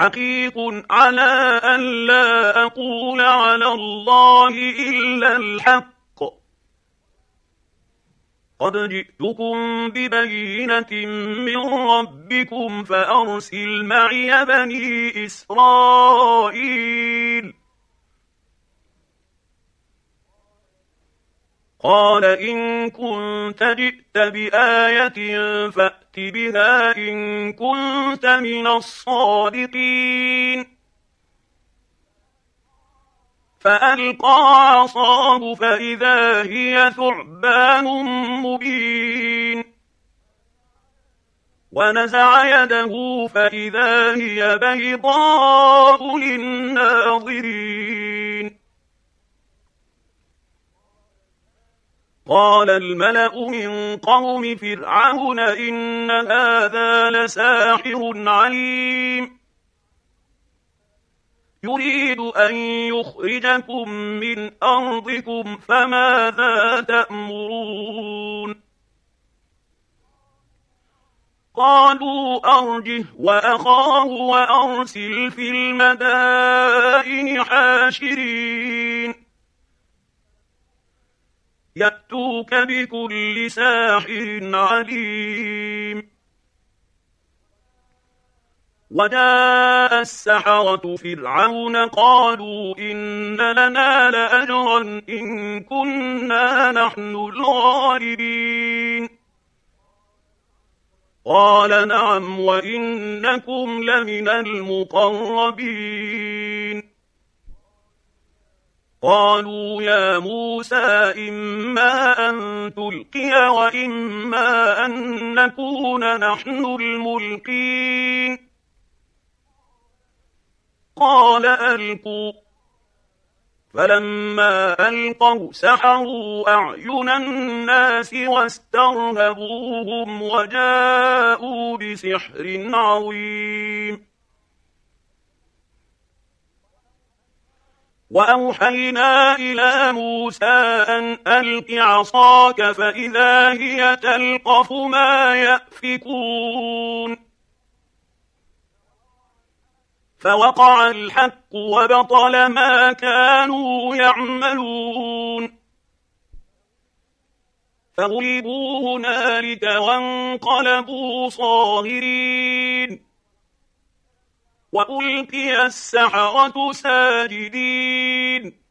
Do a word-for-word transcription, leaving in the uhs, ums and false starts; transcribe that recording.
حقيق على أن لا أقول على الله إلا الحق قد جئتكم ببينة من ربكم فأرسل معي بني إسرائيل قال إن كنت جئت بآية فأت بها إن كنت من الصادقين فألقى عصاه فإذا هي ثعبان مبين ونزع يده فإذا هي بيضاء للناظرين قال الملأ من قوم فرعون إن هذا لساحر عليم يريد أن يخرجكم من أرضكم فماذا تأمرون قالوا أرجه وأخاه وأرسل في المدائن حاشرين يأتوك بكل ساحر عليم وجاء السحرة فرعون قالوا إن لنا لأجرا إن كنا نحن الغالبين قال نعم وإنكم لمن المقربين قالوا يا موسى إما أن تلقي وإما أن نكون نحن الملقين قال ألقوا فلما ألقوا سحروا أعين الناس واسترهبوهم وجاءوا بسحر عظيم وأوحينا إلى موسى أن ألق عصاك فإذا هي تلقف ما يأفكون فوقع الحق وبطل ما كانوا يعملون فغلبوا هنالك وانقلبوا صاغرين وألقي السحرة ساجدين